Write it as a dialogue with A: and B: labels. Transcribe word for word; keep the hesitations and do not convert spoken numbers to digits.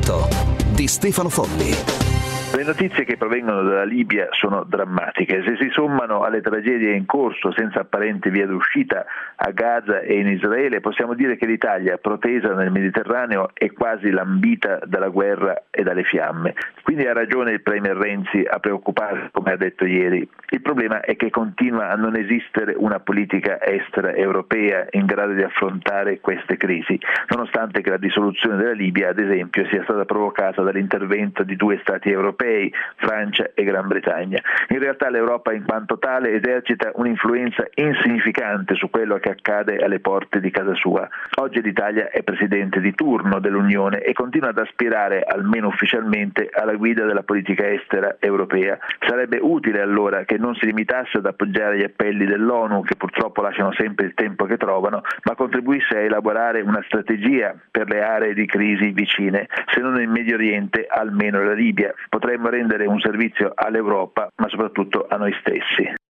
A: Stato di Stefano Folli.
B: Le notizie che provengono dalla Libia sono drammatiche. Se si sommano alle tragedie in corso senza apparente via d'uscita a Gaza e in Israele, possiamo dire che l'Italia, protesa nel Mediterraneo, è quasi lambita dalla guerra e dalle fiamme. Quindi ha ragione il Premier Renzi a preoccuparsi, come ha detto ieri. Il problema è che continua a non esistere una politica estera europea in grado di affrontare queste crisi, nonostante che la dissoluzione della Libia, ad esempio, sia stata provocata dall'intervento di due Stati europei, Francia e Gran Bretagna. In realtà l'Europa in quanto tale esercita un'influenza insignificante su quello che accade alle porte di casa sua. Oggi l'Italia è presidente di turno dell'Unione e continua ad aspirare, almeno ufficialmente, alla guida della politica estera europea. Sarebbe utile allora che non si limitasse ad appoggiare gli appelli dell'ONU, che purtroppo lasciano sempre il tempo che trovano, ma contribuisse a elaborare una strategia per le aree di crisi vicine, se non nel Medio Oriente, almeno la Libia. Potremmo rendere un servizio all'Europa, ma soprattutto a noi stessi.